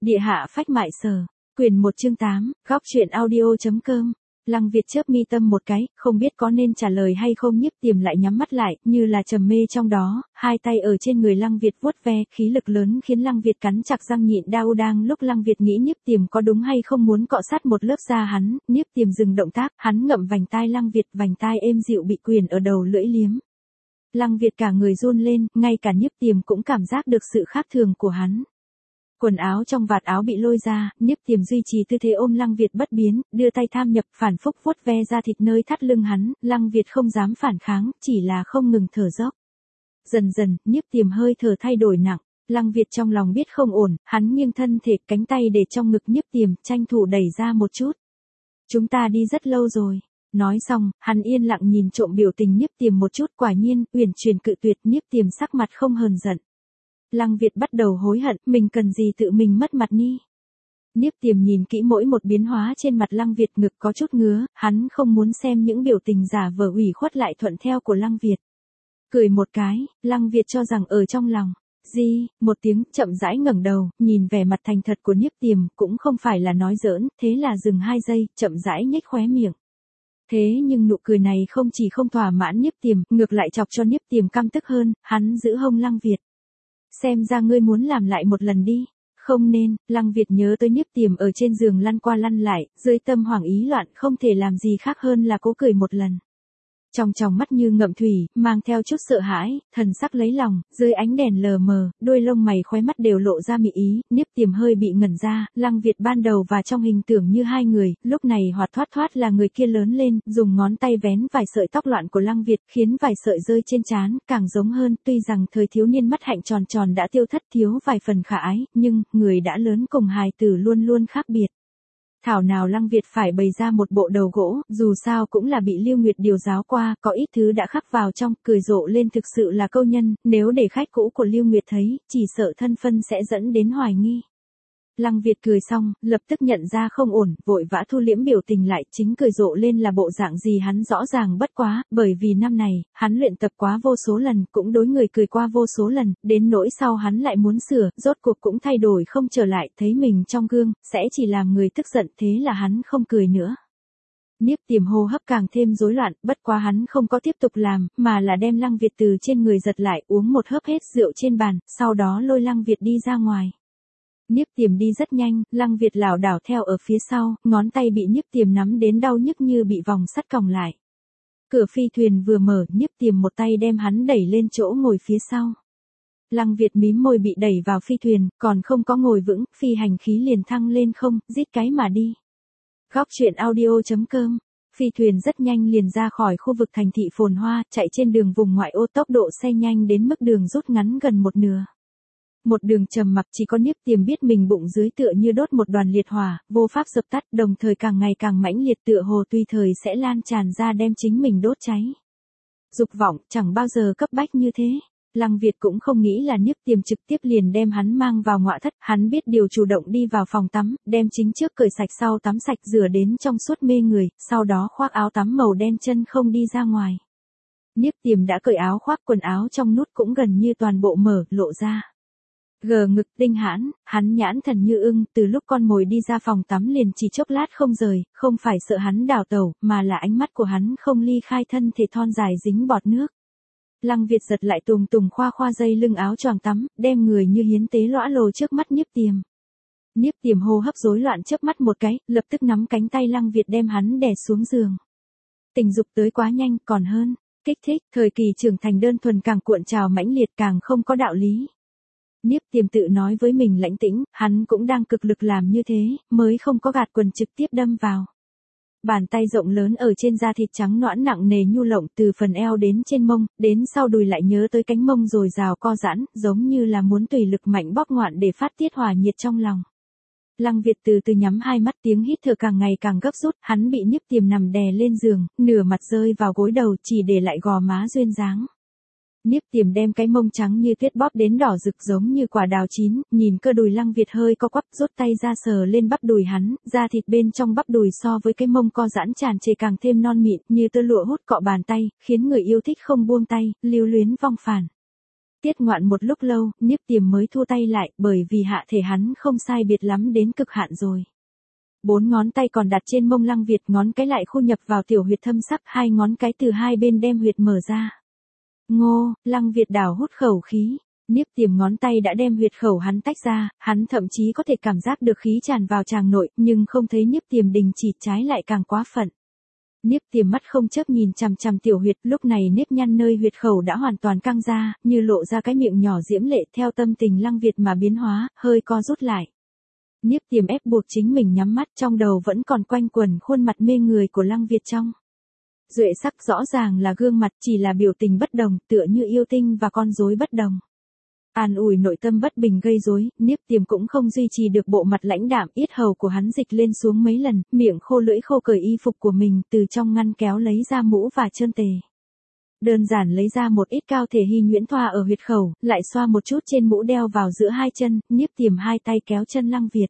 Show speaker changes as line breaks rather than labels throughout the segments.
Địa hạ phách mại sở. Quyền 1 chương 8, góc truyện audio.com. Lăng Việt chớp mi tâm một cái, không biết có nên trả lời hay không. Nhiếp Tiềm lại nhắm mắt lại, như là trầm mê trong đó, hai tay ở trên người Lăng Việt vuốt ve, khí lực lớn khiến Lăng Việt cắn chặt răng nhịn đau. Đang lúc Lăng Việt nghĩ Nhiếp Tiềm có đúng hay không muốn cọ sát một lớp da hắn, Nhiếp Tiềm dừng động tác, hắn ngậm vành tai Lăng Việt, vành tai êm dịu bị quyền ở đầu lưỡi liếm. Lăng Việt cả người run lên, ngay cả Nhiếp Tiềm cũng cảm giác được sự khác thường của hắn. Quần áo trong vạt áo bị lôi ra, Nhiếp Tiềm duy trì tư thế ôm Lăng Việt bất biến, đưa tay tham nhập phản phúc vuốt ve ra thịt nơi thắt lưng hắn. Lăng Việt không dám phản kháng, chỉ là không ngừng thở dốc. Dần dần, Nhiếp Tiềm hơi thở thay đổi nặng. Lăng Việt trong lòng biết không ổn, hắn nghiêng thân thể, cánh tay để trong ngực Nhiếp Tiềm, tranh thủ đẩy ra một chút. Chúng ta đi rất lâu rồi. Nói xong, hắn yên lặng nhìn trộm biểu tình Nhiếp Tiềm một chút, quả nhiên, uyển chuyển cự tuyệt. Nhiếp Tiềm sắc mặt không hờn giận. Lăng Việt bắt đầu hối hận, mình cần gì tự mình mất mặt ni. Nhiếp Tiềm nhìn kỹ mỗi một biến hóa trên mặt Lăng Việt, ngực có chút ngứa, hắn không muốn xem những biểu tình giả vờ ủy khuất lại thuận theo của Lăng Việt. Cười một cái, Lăng Việt cho rằng ở trong lòng. Một tiếng, chậm rãi ngẩng đầu, nhìn vẻ mặt thành thật của Nhiếp Tiềm, cũng không phải là nói giỡn, thế là dừng 2 giây, chậm rãi nhếch khóe miệng. Thế nhưng nụ cười này không chỉ không thỏa mãn Nhiếp Tiềm, ngược lại chọc cho Nhiếp Tiềm căm tức hơn, hắn giữ hông Lăng Việt. Xem ra ngươi muốn làm lại một lần đi. Không nên. Lăng Việt nhớ tới Nhiếp Tiềm ở trên giường lăn qua lăn lại, dưới tâm hoảng ý loạn, không thể làm gì khác hơn là cố cười một lần. Trong tròng mắt như ngậm thủy, mang theo chút sợ hãi, thần sắc lấy lòng, dưới ánh đèn lờ mờ, đôi lông mày khóe mắt đều lộ ra mị ý. Nhiếp Tiềm hơi bị ngẩn ra, Lăng Việt ban đầu và trong hình tưởng như hai người, lúc này hoạt thoát thoát là người kia lớn lên, dùng ngón tay vén vài sợi tóc loạn của Lăng Việt, khiến vài sợi rơi trên trán, càng giống hơn. Tuy rằng thời thiếu niên mắt hạnh tròn tròn đã tiêu thất, thiếu vài phần khả ái, nhưng người đã lớn cùng hài tử luôn luôn khác biệt. Thảo nào Lăng Việt phải bày ra một bộ đầu gỗ, dù sao cũng là bị Lưu Nguyệt điều giáo qua, có ít thứ đã khắc vào trong, cười rộ lên thực sự là câu nhân, nếu để khách cũ của Lưu Nguyệt thấy, chỉ sợ thân phân sẽ dẫn đến hoài nghi. Lăng Việt cười xong, lập tức nhận ra không ổn, vội vã thu liễm biểu tình lại, chính cười rộ lên là bộ dạng gì hắn rõ ràng bất quá, bởi vì năm này, hắn luyện tập quá vô số lần, cũng đối người cười qua vô số lần, đến nỗi sau hắn lại muốn sửa, rốt cuộc cũng thay đổi không trở lại, thấy mình trong gương, sẽ chỉ làm người tức giận, thế là hắn không cười nữa. Nhiếp Tiềm hô hấp càng thêm rối loạn, bất quá hắn không có tiếp tục làm, mà là đem Lăng Việt từ trên người giật lại, uống một hớp hết rượu trên bàn, sau đó lôi Lăng Việt đi ra ngoài. Nhiếp Tiềm đi rất nhanh, Lăng Việt lảo đảo theo ở phía sau, ngón tay bị Nhiếp Tiềm nắm đến đau nhức như bị vòng sắt còng lại. Cửa phi thuyền vừa mở, Nhiếp Tiềm một tay đem hắn đẩy lên chỗ ngồi phía sau. Lăng Việt mím môi bị đẩy vào phi thuyền, còn không có ngồi vững, phi hành khí liền thăng lên không, rít cái mà đi. Góc truyện audio.com. Phi thuyền rất nhanh liền ra khỏi khu vực thành thị phồn hoa, chạy trên đường vùng ngoại ô, tốc độ xe nhanh đến mức đường rút ngắn gần một nửa. Một đường trầm mặc, chỉ có Nhiếp Tiềm biết mình bụng dưới tựa như đốt một đoàn liệt hỏa, vô pháp dập tắt, đồng thời càng ngày càng mãnh liệt, tựa hồ tùy thời sẽ lan tràn ra đem chính mình đốt cháy. Dục vọng chẳng bao giờ cấp bách như thế. Lăng Việt cũng không nghĩ là Nhiếp Tiềm trực tiếp liền đem hắn mang vào ngọa thất, hắn biết điều chủ động đi vào phòng tắm, đem chính trước cởi sạch sau tắm sạch rửa đến trong suốt mê người, sau đó khoác áo tắm màu đen chân không đi ra ngoài. Nhiếp Tiềm đã cởi áo khoác, quần áo trong nút cũng gần như toàn bộ mở, lộ ra. Gờ ngực tinh hãn, hắn nhãn thần như ưng, từ lúc con mồi đi ra phòng tắm liền chỉ chốc lát không rời, không phải sợ hắn đào tẩu, mà là ánh mắt của hắn không ly khai thân thể thon dài dính bọt nước. Lăng Việt giật lại tùng tùng khoa khoa dây lưng áo choàng tắm, đem người như hiến tế lõa lồ trước mắt Nhiếp Tiềm. Nhiếp Tiềm hô hấp rối loạn chớp mắt một cái, lập tức nắm cánh tay Lăng Việt đem hắn đè xuống giường. Tình dục tới quá nhanh, còn hơn kích thích, thời kỳ trưởng thành đơn thuần càng cuộn trào mãnh liệt, càng không có đạo lý. Nhiếp Tiềm tự nói với mình lãnh tĩnh, hắn cũng đang cực lực làm như thế, mới không có gạt quần trực tiếp đâm vào. Bàn tay rộng lớn ở trên da thịt trắng nõn nặng nề nhu lộng, từ phần eo đến trên mông, đến sau đùi lại nhớ tới cánh mông rồi rào co giãn, giống như là muốn tùy lực mạnh bóp ngoạn để phát tiết hỏa nhiệt trong lòng. Lăng Việt từ từ nhắm hai mắt, tiếng hít thở càng ngày càng gấp rút, hắn bị Nhiếp Tiềm nằm đè lên giường, nửa mặt rơi vào gối đầu, chỉ để lại gò má duyên dáng. Nhiếp Tiềm đem cái mông trắng như tuyết bóp đến đỏ rực giống như quả đào chín, nhìn cơ đùi Lăng Việt hơi co quắp, rút tay ra sờ lên bắp đùi hắn, da thịt bên trong bắp đùi so với cái mông co giãn tràn trề càng thêm non mịn, như tơ lụa hút cọ bàn tay, khiến người yêu thích không buông tay, lưu luyến vong phản. Tiết Ngoạn một lúc lâu, Niếp Tiềm mới thua tay lại, bởi vì hạ thể hắn không sai biệt lắm đến cực hạn rồi. 4 ngón tay còn đặt trên mông Lăng Việt, ngón cái lại khu nhập vào tiểu huyệt thâm sắc, 2 ngón cái từ hai bên đem huyệt mở ra. Ngô, Lăng Việt đảo hút khẩu khí. Niếp Tiềm ngón tay đã đem huyệt khẩu hắn tách ra, hắn thậm chí có thể cảm giác được khí tràn vào tràng nội, nhưng không thấy Niếp Tiềm đình chỉ, trái lại càng quá phận. Niếp Tiềm mắt không chớp nhìn chằm chằm tiểu huyệt, lúc này nếp nhăn nơi huyệt khẩu đã hoàn toàn căng ra, như lộ ra cái miệng nhỏ diễm lệ, theo tâm tình Lăng Việt mà biến hóa, hơi co rút lại. Niếp Tiềm ép buộc chính mình nhắm mắt, trong đầu vẫn còn quanh quẩn khuôn mặt mê người của Lăng Việt trong. Duệ sắc rõ ràng là gương mặt, chỉ là biểu tình bất đồng, tựa như yêu tinh và con rối bất đồng. An ủi nội tâm bất bình gây rối, Niếp Tiềm cũng không duy trì được bộ mặt lãnh đạm, yết hầu của hắn dịch lên xuống mấy lần, miệng khô lưỡi khô cởi y phục của mình, từ trong ngăn kéo lấy ra mũ và trơn tề. Đơn giản lấy ra một ít cao thể hy nhuyễn thoa ở huyệt khẩu, lại xoa một chút trên mũ đeo vào giữa hai chân, Niếp Tiềm hai tay kéo chân Lăng Việt.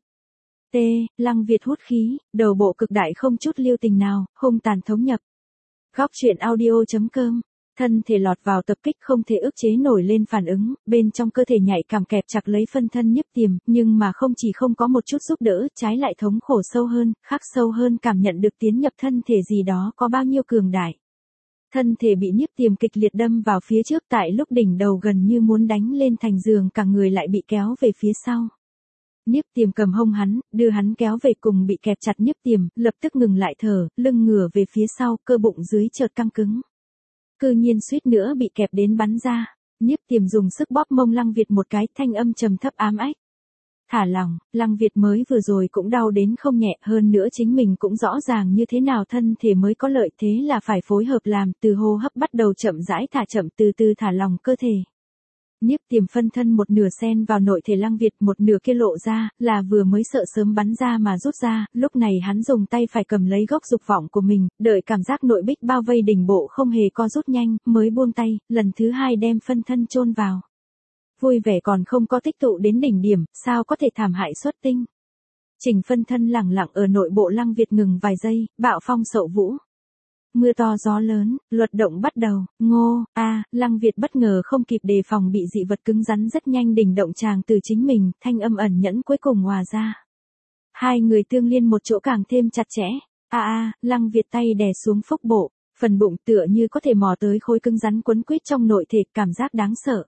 Lăng Việt hút khí, đầu bộ cực đại không chút lưu tình nào, hung tàn thống nhập. Góc truyện audio.com. Thân thể lọt vào tập kích không thể ức chế nổi lên phản ứng, bên trong cơ thể nhạy cảm kẹp chặt lấy phân thân Niếp Tiềm, nhưng mà không chỉ không có một chút giúp đỡ, trái lại thống khổ sâu hơn, khắc sâu hơn cảm nhận được tiến nhập thân thể gì đó có bao nhiêu cường đại. Thân thể bị Niếp Tiềm kịch liệt đâm vào phía trước, tại lúc đỉnh đầu gần như muốn đánh lên thành giường, cả người lại bị kéo về phía sau. Niếp Tiềm cầm hông hắn, đưa hắn kéo về, cùng bị kẹp chặt Niếp Tiềm lập tức ngừng lại thở, lưng ngửa về phía sau, cơ bụng dưới chợt căng cứng. Cư nhiên suýt nữa bị kẹp đến bắn ra. Niếp Tiềm dùng sức bóp mông Lăng Việt một cái, thanh âm trầm thấp ám ách. Thả lỏng, Lăng Việt mới vừa rồi cũng đau đến không nhẹ, hơn nữa chính mình cũng rõ ràng như thế nào thân thể mới có lợi, thế là phải phối hợp làm, từ hô hấp bắt đầu chậm rãi thả chậm, từ từ thả lỏng cơ thể. Niếp Tiềm phân thân một nửa xen vào nội thể Lăng Việt, một nửa kia lộ ra, là vừa mới sợ sớm bắn ra mà rút ra, lúc này hắn dùng tay phải cầm lấy gốc dục vọng của mình, đợi cảm giác nội bích bao vây đỉnh bộ không hề co rút nhanh, mới buông tay, lần thứ hai đem phân thân chôn vào. Vui vẻ còn không có tích tụ đến đỉnh điểm, sao có thể thảm hại xuất tinh. Chỉnh phân thân lẳng lặng ở nội bộ Lăng Việt ngừng vài giây, bạo phong sậu vũ. Mưa to gió lớn, luật động bắt đầu, Lăng Việt bất ngờ không kịp đề phòng bị dị vật cứng rắn rất nhanh đỉnh động tràng từ chính mình, thanh âm ẩn nhẫn cuối cùng hòa ra. Hai người tương liên một chỗ càng thêm chặt chẽ, Lăng Việt tay đè xuống phúc bộ, phần bụng tựa như có thể mò tới khối cứng rắn quấn quýt trong nội thể, cảm giác đáng sợ.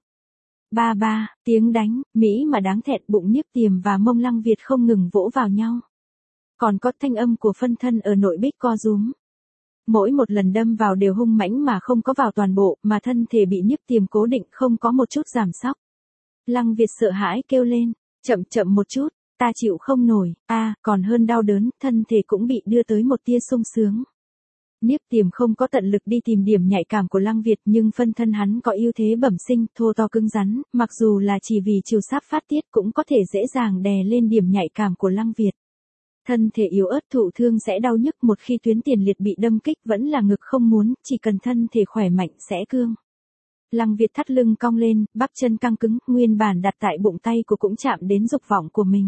Ba, tiếng đánh, mỹ mà đáng thẹn, bụng Niếp Tiềm và mông Lăng Việt không ngừng vỗ vào nhau. Còn có thanh âm của phân thân ở nội bích co rúm. Mỗi một lần đâm vào đều hung mãnh mà không có vào toàn bộ, mà thân thể bị Niếp Tiềm cố định không có một chút giảm sóc. Lăng Việt sợ hãi kêu lên, chậm một chút, ta chịu không nổi, còn hơn đau đớn, thân thể cũng bị đưa tới một tia sung sướng. Niếp Tiềm không có tận lực đi tìm điểm nhạy cảm của Lăng Việt, nhưng phân thân hắn có ưu thế bẩm sinh, thô to cứng rắn, mặc dù là chỉ vì chiều sáp phát tiết cũng có thể dễ dàng đè lên điểm nhạy cảm của Lăng Việt. Thân thể yếu ớt thụ thương sẽ đau nhức, một khi tuyến tiền liệt bị đâm kích vẫn là ngực không muốn, chỉ cần thân thể khỏe mạnh sẽ cương. Lăng Việt thắt lưng cong lên, bắp chân căng cứng, nguyên bản đặt tại bụng tay của cũng chạm đến dục vọng của mình.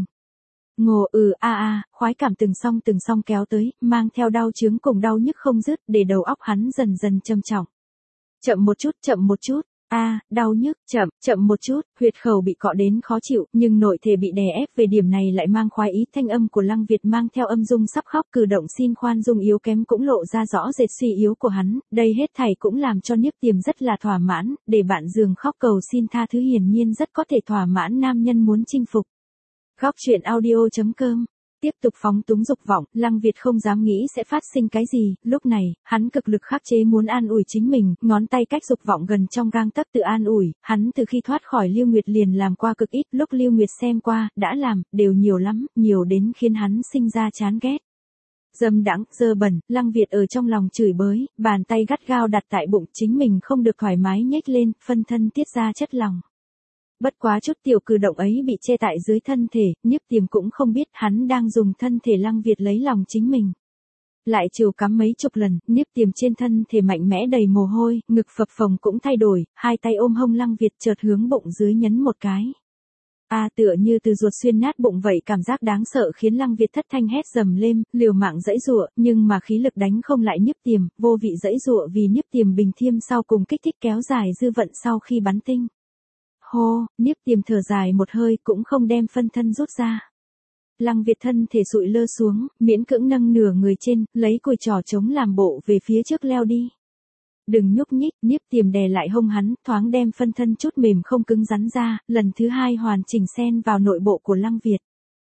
Khoái cảm từng song kéo tới, mang theo đau chướng cùng đau nhức không dứt, để đầu óc hắn dần dần châm trọng. Chậm một chút, đau nhức, chậm một chút, huyệt khẩu bị cọ đến khó chịu, nhưng nội thể bị đè ép về điểm này lại mang khoái ý, thanh âm của Lăng Việt mang theo âm dung sắp khóc, cử động xin khoan dung yếu kém cũng lộ ra rõ rệt suy yếu của hắn, đây hết thảy cũng làm cho Niếp Tiềm rất là thỏa mãn, để bạn giường khóc cầu xin tha thứ hiển nhiên rất có thể thỏa mãn nam nhân muốn chinh phục. Góc truyện audio.com. Tiếp tục phóng túng dục vọng, Lăng Việt không dám nghĩ sẽ phát sinh cái gì, lúc này, hắn cực lực khắc chế muốn an ủi chính mình, ngón tay cách dục vọng gần trong gang tấc tự an ủi, hắn từ khi thoát khỏi Lưu Nguyệt liền làm qua cực ít, lúc Lưu Nguyệt xem qua, đã làm, đều nhiều lắm, nhiều đến khiến hắn sinh ra chán ghét. Dâm đãng, dơ bẩn, Lăng Việt ở trong lòng chửi bới, bàn tay gắt gao đặt tại bụng chính mình không được thoải mái nhếch lên, phân thân tiết ra chất lòng. Bất quá chút tiểu cử động ấy bị che tại dưới thân thể, Niếp Tiềm cũng không biết hắn đang dùng thân thể Lăng Việt lấy lòng chính mình. Lại chiều cắm mấy chục lần, Niếp Tiềm trên thân thể mạnh mẽ đầy mồ hôi, ngực phập phồng cũng thay đổi, hai tay ôm hông Lăng Việt chợt hướng bụng dưới nhấn một cái. Tựa như từ ruột xuyên nát bụng vậy, cảm giác đáng sợ khiến Lăng Việt thất thanh hét dầm lên, liều mạng giãy giụa, nhưng mà khí lực đánh không lại Niếp Tiềm, vô vị giãy giụa vì Niếp Tiềm bình thiêm sau cùng kích thích kéo dài dư vận sau khi bắn tinh. Hô, Niếp Tiềm thở dài một hơi cũng không đem phân thân rút ra. Lăng Việt thân thể sụi lơ xuống, miễn cưỡng nâng nửa người trên, lấy cùi trỏ chống làm bộ về phía trước leo đi. Đừng nhúc nhích, Niếp Tiềm đè lại hông hắn, thoáng đem phân thân chút mềm không cứng rắn ra, lần thứ hai hoàn chỉnh xen vào nội bộ của Lăng Việt.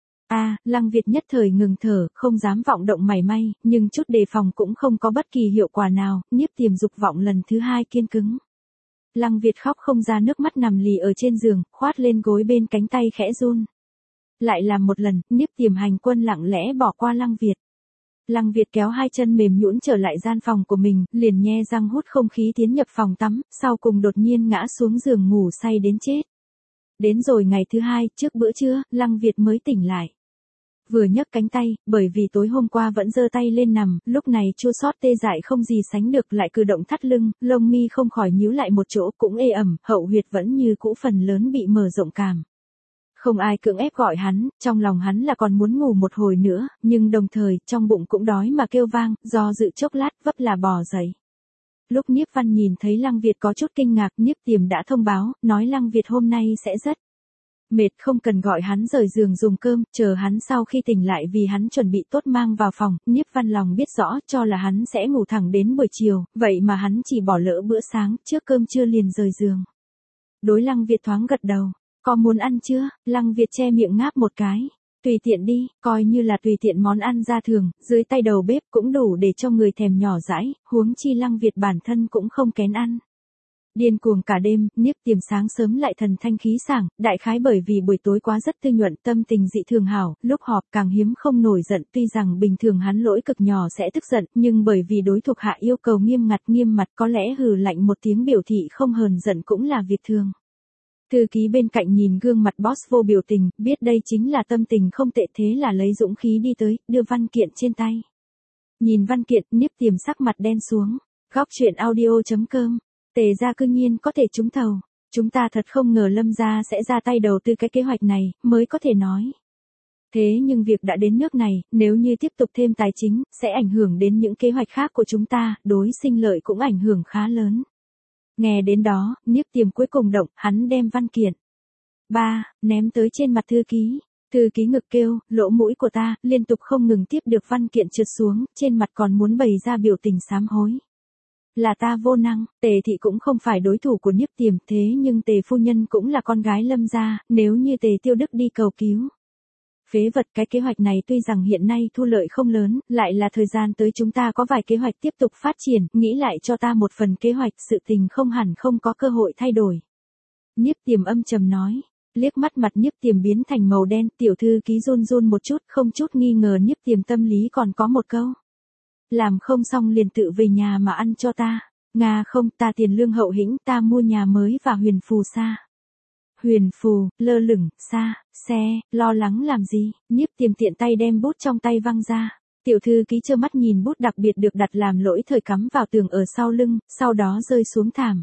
Lăng Việt nhất thời ngừng thở, không dám vọng động mảy may, nhưng chút đề phòng cũng không có bất kỳ hiệu quả nào, Niếp Tiềm dục vọng lần thứ hai kiên cứng. Lăng Việt khóc không ra nước mắt nằm lì ở trên giường, khoát lên gối bên cánh tay khẽ run. Lại làm một lần, Niếp Tiềm hành quân lặng lẽ bỏ qua Lăng Việt. Lăng Việt kéo hai chân mềm nhũn trở lại gian phòng của mình, liền nhe răng hút không khí tiến nhập phòng tắm, sau cùng đột nhiên ngã xuống giường ngủ say đến chết. Đến rồi ngày thứ hai, trước bữa trưa, Lăng Việt mới tỉnh lại. Vừa nhấc cánh tay, bởi vì tối hôm qua vẫn giơ tay lên nằm, lúc này chua xót tê dại không gì sánh được, lại cử động thắt lưng, lông mi không khỏi nhíu lại một chỗ, cũng ê ẩm, hậu huyệt vẫn như cũ phần lớn bị mở rộng cảm. Không ai cưỡng ép gọi hắn, trong lòng hắn là còn muốn ngủ một hồi nữa, nhưng đồng thời, trong bụng cũng đói mà kêu vang, do dự chốc lát, vấp là bò dậy. Lúc Niếp Văn nhìn thấy Lăng Việt có chút kinh ngạc, Niếp Tiềm đã thông báo, nói Lăng Việt hôm nay sẽ rất mệt, không cần gọi hắn rời giường dùng cơm, chờ hắn sau khi tỉnh lại vì hắn chuẩn bị tốt mang vào phòng. Niếp Văn lòng biết rõ, cho là hắn sẽ ngủ thẳng đến buổi chiều, vậy mà hắn chỉ bỏ lỡ bữa sáng, trước cơm trưa liền rời giường. Đối Lăng Việt thoáng gật đầu, có muốn ăn chưa? Lăng Việt che miệng ngáp một cái. Tùy tiện đi, coi như là tùy tiện món ăn ra thường, dưới tay đầu bếp cũng đủ để cho người thèm nhỏ dãi, huống chi Lăng Việt bản thân cũng không kén ăn. Điên cuồng cả đêm, Niếp Tiềm sáng sớm lại thần thanh khí sảng, đại khái bởi vì buổi tối quá rất tươi nhuận, tâm tình dị thường hảo, lúc họp càng hiếm không nổi giận, tuy rằng bình thường hắn lỗi cực nhỏ sẽ tức giận, nhưng bởi vì đối thuộc hạ yêu cầu nghiêm ngặt nghiêm mặt, có lẽ hừ lạnh một tiếng biểu thị không hờn giận cũng là việc thường. Thư ký bên cạnh nhìn gương mặt boss vô biểu tình, biết đây chính là tâm tình không tệ, thế là lấy dũng khí đi tới, đưa văn kiện trên tay. Nhìn văn kiện, Niếp Tiềm sắc mặt đen xuống. Góc truyện audio.com. Tề gia cư nhiên có thể trúng thầu. Chúng ta thật không ngờ Lâm gia sẽ ra tay đầu tư cái kế hoạch này, mới có thể nói. Thế nhưng việc đã đến nước này, nếu như tiếp tục thêm tài chính, sẽ ảnh hưởng đến những kế hoạch khác của chúng ta, đối sinh lợi cũng ảnh hưởng khá lớn. Nghe đến đó, Niếp Tiềm cuối cùng động, hắn đem văn kiện. Ném tới trên mặt thư ký. Thư ký ngực kêu, lỗ mũi của ta, liên tục không ngừng tiếp được văn kiện trượt xuống, trên mặt còn muốn bày ra biểu tình sám hối. Là ta vô năng, Tề thị cũng không phải đối thủ của Niếp Tiềm, thế nhưng Tề phu nhân cũng là con gái Lâm gia, nếu như Tề Tiêu Đức đi cầu cứu. Phế vật, cái kế hoạch này tuy rằng hiện nay thu lợi không lớn, lại là thời gian tới chúng ta có vài kế hoạch tiếp tục phát triển, nghĩ lại cho ta một phần kế hoạch, sự tình không hẳn không có cơ hội thay đổi. Niếp Tiềm âm trầm nói, liếc mắt mặt Niếp Tiềm biến thành màu đen, tiểu thư ký run run một chút, không chút nghi ngờ Niếp Tiềm tâm lý còn có một câu. Làm không xong liền tự về nhà mà ăn cho ta. Nga không, ta tiền lương hậu hĩnh, ta mua nhà mới và huyền phù xa. Huyền phù, lơ lửng, xa, xe, lo lắng làm gì? Niếp Tiềm tiện tay đem bút trong tay văng ra. Tiểu thư ký trơ mắt nhìn bút đặc biệt được đặt làm lỗi thời cắm vào tường ở sau lưng, sau đó rơi xuống thảm.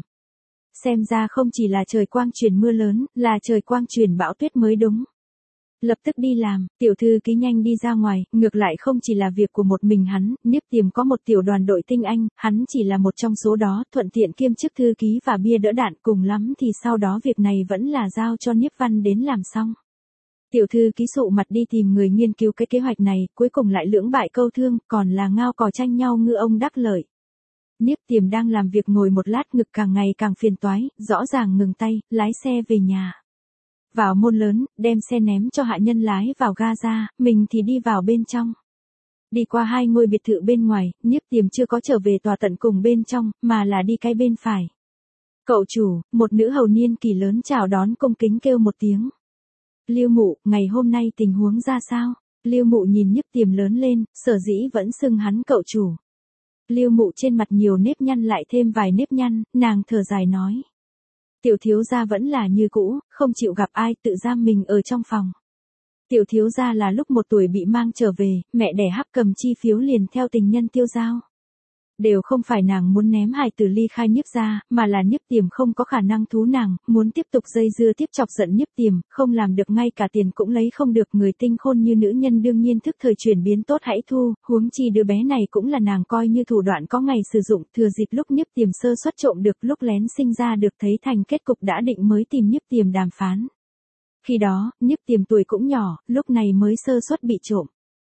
Xem ra không chỉ là trời quang chuyển mưa lớn, là trời quang chuyển bão tuyết mới đúng. Lập tức đi làm, tiểu thư ký nhanh đi ra ngoài, ngược lại không chỉ là việc của một mình hắn, Niếp Tiềm có một tiểu đoàn đội tinh anh, hắn chỉ là một trong số đó, thuận tiện kiêm chức thư ký và bia đỡ đạn, cùng lắm thì sau đó việc này vẫn là giao cho Niếp Văn đến làm xong. Tiểu thư ký sụ mặt đi tìm người nghiên cứu cái kế hoạch này, cuối cùng lại lưỡng bại câu thương, còn là ngao cò tranh nhau ngư ông đắc lợi. Niếp Tiềm đang làm việc ngồi một lát, ngực càng ngày càng phiền toái, rõ ràng ngừng tay, lái xe về nhà. Vào môn lớn, đem xe ném cho hạ nhân lái vào ga ra, mình thì đi vào bên trong. Đi qua hai ngôi biệt thự bên ngoài, Niếp Tiềm chưa có trở về tòa tận cùng bên trong, mà là đi cái bên phải. Cậu chủ, một nữ hầu niên kỷ lớn chào đón cung kính kêu một tiếng. Lưu Mụ, ngày hôm nay tình huống ra sao? Lưu Mụ nhìn Niếp Tiềm lớn lên, sở dĩ vẫn xưng hắn cậu chủ. Lưu Mụ trên mặt nhiều nếp nhăn lại thêm vài nếp nhăn, nàng thở dài nói. Tiểu thiếu gia vẫn là như cũ, không chịu gặp ai, tự giam mình ở trong phòng. Tiểu thiếu gia là lúc 1 tuổi bị mang trở về, mẹ đẻ hắc cầm chi phiếu liền theo tình nhân tiêu dao. Đều không phải nàng muốn ném hài tử ly khai Nhiếp gia, mà là Nhiếp Tiềm không có khả năng thú nàng, muốn tiếp tục dây dưa tiếp chọc giận Nhiếp Tiềm, không làm được ngay cả tiền cũng lấy không được, người tinh khôn như nữ nhân đương nhiên thức thời chuyển biến tốt hãy thu, huống chi đứa bé này cũng là nàng coi như thủ đoạn có ngày sử dụng, thừa dịp lúc Nhiếp Tiềm sơ suất trộm được, lúc lén sinh ra được thấy thành kết cục đã định mới tìm Nhiếp Tiềm đàm phán. Khi đó, Nhiếp Tiềm tuổi cũng nhỏ, lúc này mới sơ suất bị trộm.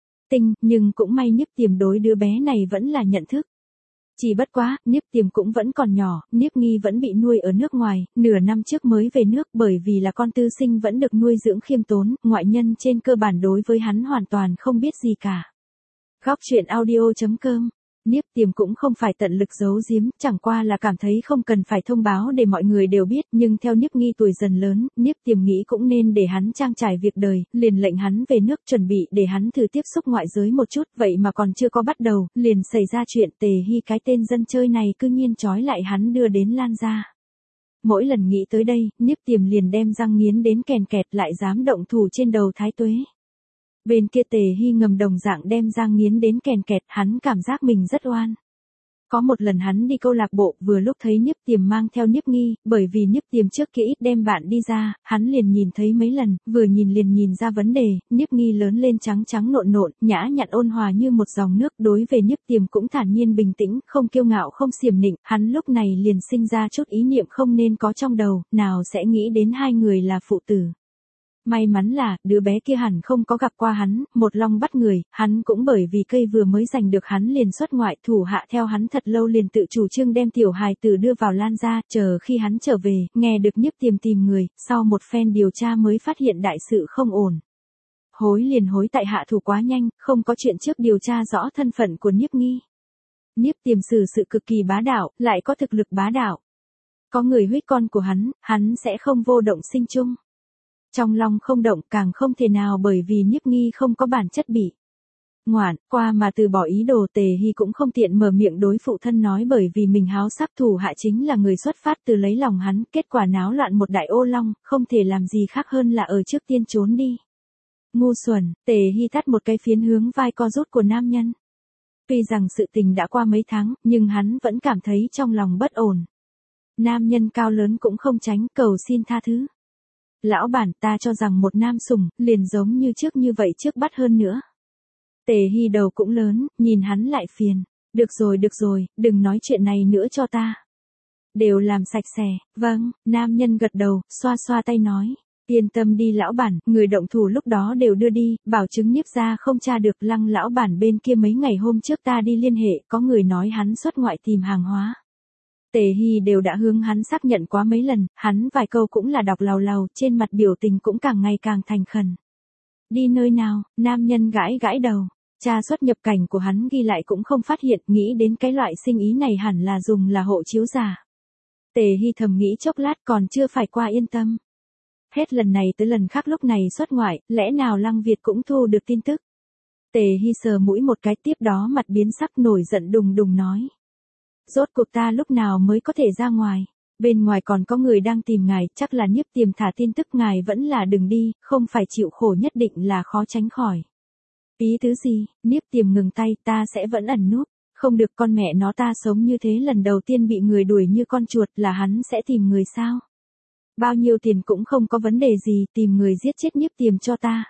Nhưng cũng may Nhiếp Tiềm đối đứa bé này vẫn là nhận thức. Chỉ bất quá, Nhiếp Tiềm cũng vẫn còn nhỏ, Nhiếp Nghi vẫn bị nuôi ở nước ngoài, nửa năm trước mới về nước bởi vì là con tư sinh vẫn được nuôi dưỡng khiêm tốn, ngoại nhân trên cơ bản đối với hắn hoàn toàn không biết gì cả. Góc truyện audio.com. Nhiếp Tiềm cũng không phải tận lực giấu giếm, chẳng qua là cảm thấy không cần phải thông báo để mọi người đều biết, nhưng theo Nhiếp Nghi tuổi dần lớn, Nhiếp Tiềm nghĩ cũng nên để hắn trang trải việc đời, liền lệnh hắn về nước chuẩn bị để hắn thử tiếp xúc ngoại giới một chút, vậy mà còn chưa có bắt đầu, liền xảy ra chuyện Tề Hy cái tên dân chơi này cư nhiên trói lại hắn đưa đến Lan gia. Mỗi lần nghĩ tới đây, Nhiếp Tiềm liền đem răng nghiến đến kèn kẹt lại dám động thủ trên đầu Thái Tuế. Bên kia Tề Hy ngầm đồng dạng đem răng nghiến đến kèn kẹt, hắn cảm giác mình rất oan. Có một lần hắn đi câu lạc bộ, vừa lúc thấy Nhiếp Tiềm mang theo Nhiếp Nghi, bởi vì Nhiếp Tiềm trước kia ít đem bạn đi ra, hắn liền nhìn thấy mấy lần, vừa nhìn liền nhìn ra vấn đề, Nhiếp Nghi lớn lên trắng trắng nộn nộn, nhã nhặn ôn hòa như một dòng nước, đối về Nhiếp Tiềm cũng thản nhiên bình tĩnh, không kiêu ngạo không xiểm nịnh, hắn lúc này liền sinh ra chút ý niệm không nên có trong đầu, nào sẽ nghĩ đến hai người là phụ tử. May mắn là, đứa bé kia hẳn không có gặp qua hắn, một long bắt người, hắn cũng bởi vì cây vừa mới giành được hắn liền xuất ngoại, thủ hạ theo hắn thật lâu liền tự chủ trương đem tiểu hài tử đưa vào Lan gia, chờ khi hắn trở về, nghe được Nhiếp Tiềm tìm người, sau một phen điều tra mới phát hiện đại sự không ổn. Hối liền hối tại hạ thủ quá nhanh, không có chuyện trước điều tra rõ thân phận của Nhiếp Nghi. Nhiếp Tiềm xử sự cực kỳ bá đạo, lại có thực lực bá đạo. Có người huyết con của hắn sẽ không vô động sinh chung. Trong lòng không động, càng không thể nào bởi vì Nhiếp Nghi không có bản chất bị ngoạn, qua mà từ bỏ ý đồ. Tề Hy cũng không tiện mở miệng đối phụ thân nói bởi vì mình háo sắc, thủ hạ chính là người xuất phát từ lấy lòng hắn, kết quả náo loạn một đại ô long, không thể làm gì khác hơn là ở trước tiên trốn đi. Ngu xuẩn, Tề Hy tắt một cái phiến hướng vai co rút của nam nhân. Tuy rằng sự tình đã qua mấy tháng, nhưng hắn vẫn cảm thấy trong lòng bất ổn. Nam nhân cao lớn cũng không tránh, cầu xin tha thứ. Lão bản, ta cho rằng một nam sủng, liền giống như trước như vậy trước bắt hơn nữa. Tề Hy đầu cũng lớn, nhìn hắn lại phiền. Được rồi, đừng nói chuyện này nữa cho ta. Đều làm sạch sẽ, vâng, nam nhân gật đầu, xoa xoa tay nói. Yên tâm đi lão bản, người động thủ lúc đó đều đưa đi, bảo chứng Nhiếp gia không tra được. Lăng lão bản bên kia mấy ngày hôm trước ta đi liên hệ, có người nói hắn xuất ngoại tìm hàng hóa. Tề Hy đều đã hướng hắn xác nhận quá mấy lần, hắn vài câu cũng là đọc làu làu, trên mặt biểu tình cũng càng ngày càng thành khẩn. Đi nơi nào, nam nhân gãi gãi đầu, tra xuất nhập cảnh của hắn ghi lại cũng không phát hiện, nghĩ đến cái loại sinh ý này hẳn là dùng là hộ chiếu giả. Tề Hy thầm nghĩ chốc lát còn chưa phải qua yên tâm. Hết lần này tới lần khác lúc này xuất ngoại, lẽ nào Lăng Việt cũng thu được tin tức. Tề Hy sờ mũi một cái, tiếp đó mặt biến sắc nổi giận đùng đùng nói. Rốt cuộc ta lúc nào mới có thể ra ngoài, bên ngoài còn có người đang tìm ngài, chắc là Nhiếp Tiềm thả tin tức ngài vẫn là đừng đi, không phải chịu khổ nhất định là khó tránh khỏi. Ý tứ gì? Nhiếp Tiềm ngừng tay, ta sẽ vẫn ẩn núp, không được, con mẹ nó ta sống như thế lần đầu tiên bị người đuổi như con chuột là hắn sẽ tìm người sao? Bao nhiêu tiền cũng không có vấn đề gì, tìm người giết chết Nhiếp Tiềm cho ta.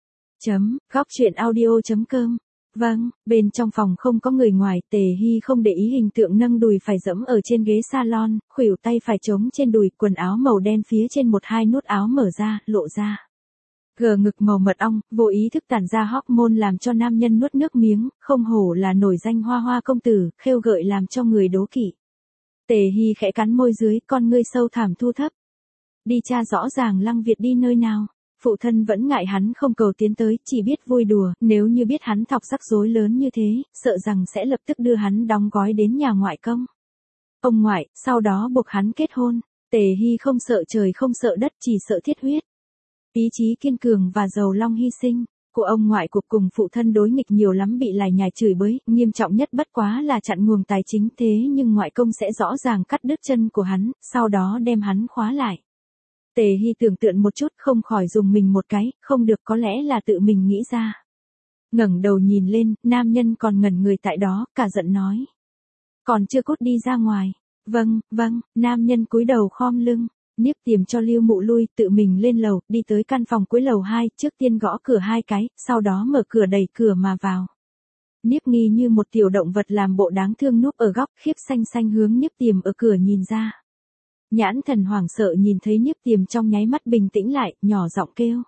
Góc truyện audio.com. Vâng, bên trong phòng không có người ngoài, Tề Hy không để ý hình tượng nâng đùi phải dẫm ở trên ghế salon, khuỷu tay phải chống trên đùi, quần áo màu đen phía trên một hai nút áo mở ra, lộ ra. Gờ ngực màu mật ong, vô ý thức tản ra hormone làm cho nam nhân nuốt nước miếng, không hổ là nổi danh hoa hoa công tử, khêu gợi làm cho người đố kỵ. Tề Hy khẽ cắn môi dưới, con ngươi sâu thẳm thu thấp. Đi tra rõ ràng Lăng Việt đi nơi nào. Phụ thân vẫn ngại hắn không cầu tiến tới, chỉ biết vui đùa, nếu như biết hắn thọc rắc rối lớn như thế, sợ rằng sẽ lập tức đưa hắn đóng gói đến nhà ngoại công. Ông ngoại, sau đó buộc hắn kết hôn. Tề Hy không sợ trời không sợ đất, chỉ sợ thiết huyết. Ý chí kiên cường và giàu long hy sinh của ông ngoại cuộc cùng phụ thân đối nghịch nhiều lắm, bị lải nhải chửi bới, nghiêm trọng nhất bất quá là chặn nguồn tài chính, thế nhưng ngoại công sẽ rõ ràng cắt đứt chân của hắn, sau đó đem hắn khóa lại. Tề Hy tưởng tượng một chút, không khỏi dùng mình một cái, không được, có lẽ là tự mình nghĩ ra. Ngẩng đầu nhìn lên, nam nhân còn ngẩn người tại đó, cả giận nói. Còn chưa cút đi ra ngoài. Vâng, vâng, nam nhân cúi đầu khom lưng. Niếp Tiềm cho Lưu Mụ lui, tự mình lên lầu, đi tới căn phòng cuối lầu 2, trước tiên gõ cửa 2 cái, sau đó mở cửa đẩy cửa mà vào. Niếp Nghi như một tiểu động vật làm bộ đáng thương núp ở góc, khiếp xanh xanh hướng Niếp Tiềm ở cửa nhìn ra. Nhãn thần hoảng sợ nhìn thấy Niếp Tiềm trong nháy mắt bình tĩnh lại, nhỏ giọng kêu.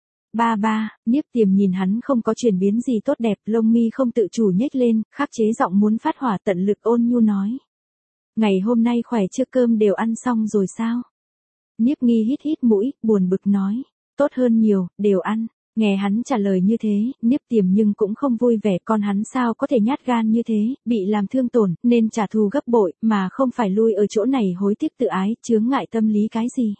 Ba ba, Niếp Tiềm nhìn hắn không có chuyển biến gì tốt đẹp, lông mi không tự chủ nhếch lên, khắc chế giọng muốn phát hỏa tận lực ôn nhu nói. Ngày hôm nay khỏe chưa, cơm đều ăn xong rồi sao? Niếp Nghi hít hít mũi, buồn bực nói. Tốt hơn nhiều, đều ăn. Nghe hắn trả lời như thế, Niếp Tiềm nhưng cũng không vui vẻ, con hắn sao có thể nhát gan như thế, bị làm thương tổn, nên trả thù gấp bội, mà không phải lui ở chỗ này hối tiếc tự ái, chướng ngại tâm lý cái gì.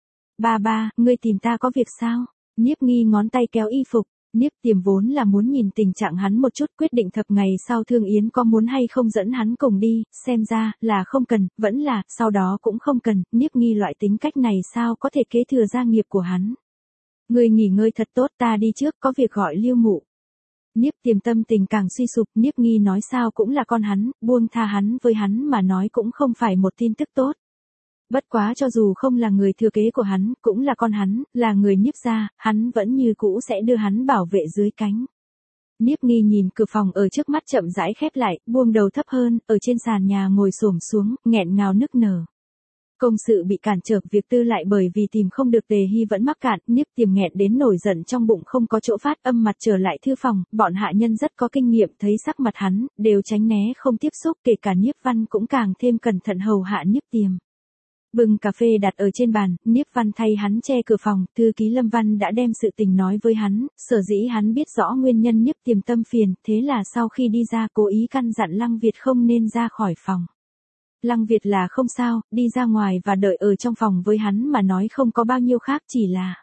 Ba ba, ngươi tìm ta có việc sao? Niếp Nghi ngón tay kéo y phục. Niếp Tiềm vốn là muốn nhìn tình trạng hắn một chút, quyết định thập ngày sau Thương Yến có muốn hay không dẫn hắn cùng đi, xem ra là không cần, vẫn là, sau đó cũng không cần, Niếp Nghi loại tính cách này sao có thể kế thừa gia nghiệp của hắn. Ngươi nghỉ ngơi thật tốt, ta đi trước, có việc gọi Lưu Mụ. Niếp Tiềm tâm tình càng suy sụp, Niếp Nghi nói sao cũng là con hắn, buông tha hắn với hắn mà nói cũng không phải một tin tức tốt. Bất quá cho dù không là người thừa kế của hắn, cũng là con hắn, là người Niếp gia, hắn vẫn như cũ sẽ đưa hắn bảo vệ dưới cánh. Niếp Nghi nhìn cửa phòng ở trước mắt chậm rãi khép lại, buông đầu thấp hơn, ở trên sàn nhà ngồi xổm xuống, nghẹn ngào nức nở. Công sự bị cản trở, việc tư lại bởi vì tìm không được Tề Hy vẫn mắc cạn, Niếp Tiềm nghẹn đến nổi giận trong bụng không có chỗ phát, âm mặt trở lại thư phòng, bọn hạ nhân rất có kinh nghiệm, thấy sắc mặt hắn, đều tránh né không tiếp xúc, kể cả Niếp Văn cũng càng thêm cẩn thận hầu hạ Niếp Tiềm. Bưng cà phê đặt ở trên bàn, Niếp Văn thay hắn che cửa phòng, thư ký Lâm Văn đã đem sự tình nói với hắn, sở dĩ hắn biết rõ nguyên nhân Niếp Tiềm tâm phiền, thế là sau khi đi ra cố ý căn dặn Lăng Việt không nên ra khỏi phòng. Lăng Việt là không sao, đi ra ngoài và đợi ở trong phòng với hắn mà nói không có bao nhiêu khác, chỉ là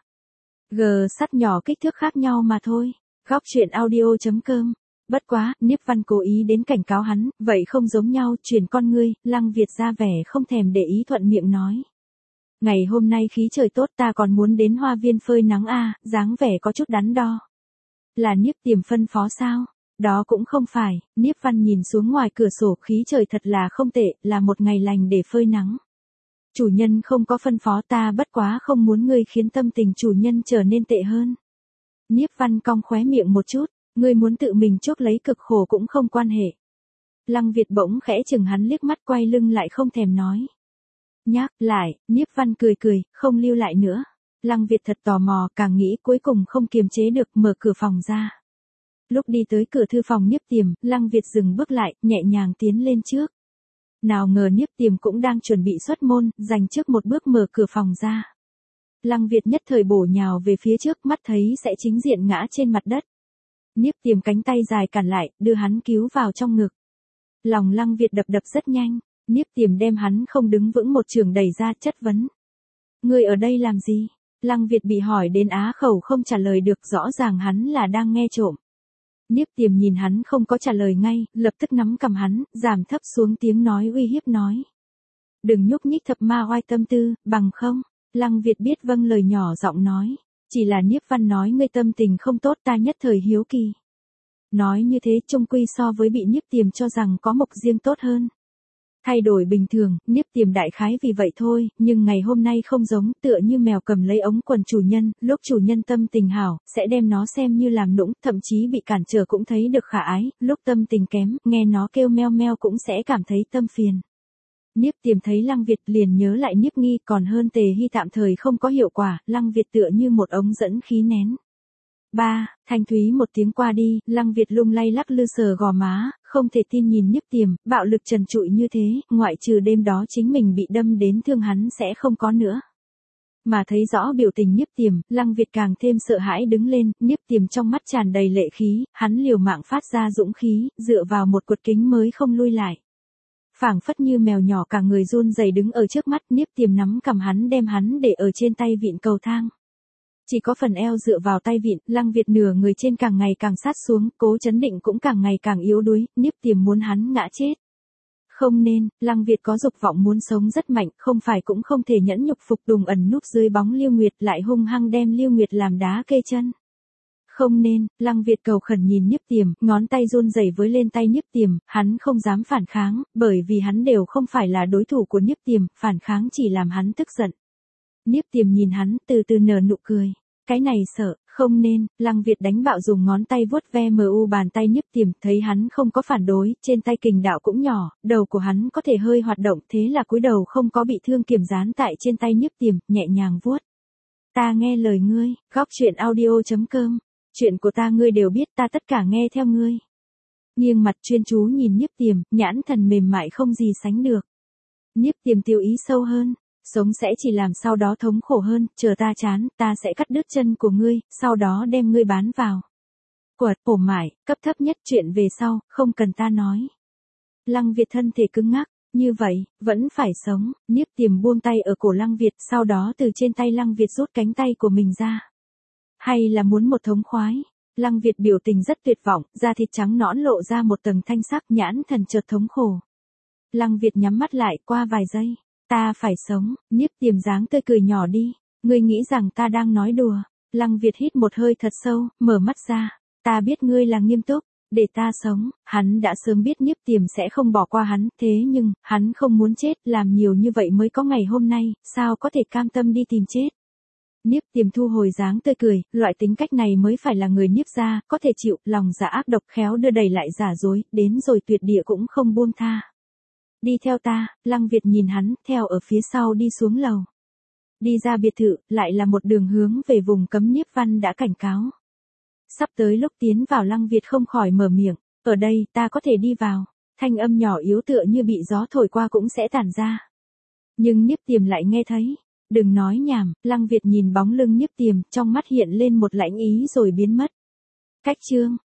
sắt nhỏ kích thước khác nhau mà thôi. Góc truyện audio.com. Bất quá, Niếp Văn cố ý đến cảnh cáo hắn, vậy không giống nhau, chuyển con ngươi, Lăng Việt ra vẻ không thèm để ý thuận miệng nói. Ngày hôm nay khí trời tốt, ta còn muốn đến hoa viên phơi nắng dáng vẻ có chút đắn đo. Là Niếp Tiềm phân phó sao? Đó cũng không phải, Niếp Văn nhìn xuống ngoài cửa sổ, khí trời thật là không tệ, là một ngày lành để phơi nắng. Chủ nhân không có phân phó, ta bất quá không muốn ngươi khiến tâm tình chủ nhân trở nên tệ hơn. Niếp Văn cong khóe miệng một chút, ngươi muốn tự mình chuốc lấy cực khổ cũng không quan hệ. Lăng Việt bỗng khẽ chừng hắn liếc mắt, quay lưng lại không thèm nói. Nhắc lại, Niếp Văn cười cười, không lưu lại nữa. Lăng Việt thật tò mò, càng nghĩ cuối cùng không kiềm chế được, mở cửa phòng ra. Lúc đi tới cửa thư phòng Niếp Tiềm, Lăng Việt dừng bước lại, nhẹ nhàng tiến lên trước. Nào ngờ Niếp Tiềm cũng đang chuẩn bị xuất môn, dành trước một bước mở cửa phòng ra. Lăng Việt nhất thời bổ nhào về phía trước, mắt thấy sẽ chính diện ngã trên mặt đất. Niếp Tiềm cánh tay dài cản lại, đưa hắn cứu vào trong ngực. Lòng Lăng Việt đập đập rất nhanh, Niếp Tiềm đem hắn không đứng vững một chưởng đẩy ra, chất vấn. Ngươi ở đây làm gì? Lăng Việt bị hỏi đến á khẩu không trả lời được, rõ ràng hắn là đang nghe trộm. Niếp Tiềm nhìn hắn không có trả lời ngay, lập tức nắm cầm hắn, giảm thấp xuống tiếng nói uy hiếp nói. Đừng nhúc nhích thập ma oai tâm tư, bằng không. Lăng Việt biết vâng lời, nhỏ giọng nói. Chỉ là Niếp Văn nói ngươi tâm tình không tốt, ta nhất thời hiếu kỳ. Nói như thế chung quy so với bị Niếp Tiềm cho rằng có mục riêng tốt hơn. Thay đổi bình thường, Niếp Tiềm đại khái vì vậy thôi, nhưng ngày hôm nay không giống, tựa như mèo cầm lấy ống quần chủ nhân, lúc chủ nhân tâm tình hảo, sẽ đem nó xem như làm nũng, thậm chí bị cản trở cũng thấy được khả ái, lúc tâm tình kém, nghe nó kêu meo meo cũng sẽ cảm thấy tâm phiền. Niếp Tiềm thấy Lăng Việt liền nhớ lại Niếp Nghi, còn hơn Tề Hy tạm thời không có hiệu quả, Lăng Việt tựa như một ống dẫn khí nén. Thanh thúy một tiếng qua đi, Lăng Việt lung lay lắc lư sờ gò má, không thể tin nhìn Niếp Tiềm, bạo lực trần trụi như thế, ngoại trừ đêm đó chính mình bị đâm đến thương hắn sẽ không có nữa. Mà thấy rõ biểu tình Niếp Tiềm, Lăng Việt càng thêm sợ hãi đứng lên, Niếp Tiềm trong mắt tràn đầy lệ khí, hắn liều mạng phát ra dũng khí, dựa vào một cột kính mới không lui lại. Phảng phất như mèo nhỏ cả người run rẩy đứng ở trước mắt, Niếp Tiềm nắm cầm hắn đem hắn để ở trên tay vịn cầu thang. Chỉ có phần eo dựa vào tay vịn, Lăng Việt nửa người trên càng ngày càng sát xuống, cố chấn định cũng càng ngày càng yếu đuối, Niếp Tiềm muốn hắn ngã chết. Không nên, Lăng Việt có dục vọng muốn sống rất mạnh, không phải cũng không thể nhẫn nhục phục tùng ẩn núp dưới bóng Lưu Nguyệt, lại hung hăng đem Lưu Nguyệt làm đá kê chân. Không nên, Lăng Việt cầu khẩn nhìn Nhiếp Tiềm, ngón tay run rẩy với lên tay Nhiếp Tiềm, hắn không dám phản kháng, bởi vì hắn đều không phải là đối thủ của Nhiếp Tiềm, phản kháng chỉ làm hắn tức giận. Nhiếp Tiềm nhìn hắn, từ từ nở nụ cười. Cái này sợ, không nên, Lăng Việt đánh bạo dùng ngón tay vuốt ve bàn tay Nhiếp Tiềm, thấy hắn không có phản đối, trên tay kình đạo cũng nhỏ, đầu của hắn có thể hơi hoạt động, thế là cúi đầu không có bị thương kiềm dán tại trên tay Nhiếp Tiềm, nhẹ nhàng vuốt. Ta nghe lời ngươi, góc chuyện audio.com. Chuyện của ta ngươi đều biết, ta tất cả nghe theo ngươi. Nghiêng mặt chuyên chú nhìn Nhiếp Tiềm, nhãn thần mềm mại không gì sánh được. Nhiếp Tiềm tiêu ý sâu hơn. Sống sẽ chỉ làm sau đó thống khổ hơn, chờ ta chán, ta sẽ cắt đứt chân của ngươi, sau đó đem ngươi bán vào. Quật, ổ mải, cấp thấp nhất chuyện về sau, không cần ta nói. Lăng Việt thân thể cứng ngắc, như vậy, vẫn phải sống, Nhiếp Tiềm buông tay ở cổ Lăng Việt, sau đó từ trên tay Lăng Việt rút cánh tay của mình ra. Hay là muốn một thống khoái? Lăng Việt biểu tình rất tuyệt vọng, da thịt trắng nõn lộ ra một tầng thanh sắc, nhãn thần chợt thống khổ. Lăng Việt nhắm mắt lại, qua vài giây. Ta phải sống, Nhiếp Tiềm dáng tươi cười nhỏ đi. Ngươi nghĩ rằng ta đang nói đùa. Lăng Việt hít một hơi thật sâu, mở mắt ra. Ta biết ngươi là nghiêm túc, để ta sống. Hắn đã sớm biết Nhiếp Tiềm sẽ không bỏ qua hắn, thế nhưng, hắn không muốn chết, làm nhiều như vậy mới có ngày hôm nay, sao có thể cam tâm đi tìm chết. Nhiếp Tiềm thu hồi dáng tươi cười, loại tính cách này mới phải là người Nhiếp gia, có thể chịu, lòng dạ ác độc khéo đưa đẩy lại giả dối, đến rồi tuyệt địa cũng không buông tha. Đi theo ta, Lăng Việt nhìn hắn, theo ở phía sau đi xuống lầu. Đi ra biệt thự, lại là một đường hướng về vùng cấm Nhiếp Văn đã cảnh cáo. Sắp tới lúc tiến vào Lăng Việt không khỏi mở miệng, ở đây, ta có thể đi vào. Thanh âm nhỏ yếu tựa như bị gió thổi qua cũng sẽ tản ra. Nhưng Nhiếp Tiềm lại nghe thấy. Đừng nói nhảm, Lăng Việt nhìn bóng lưng Nhiếp Tiềm, trong mắt hiện lên một lãnh ý rồi biến mất. Cách chương.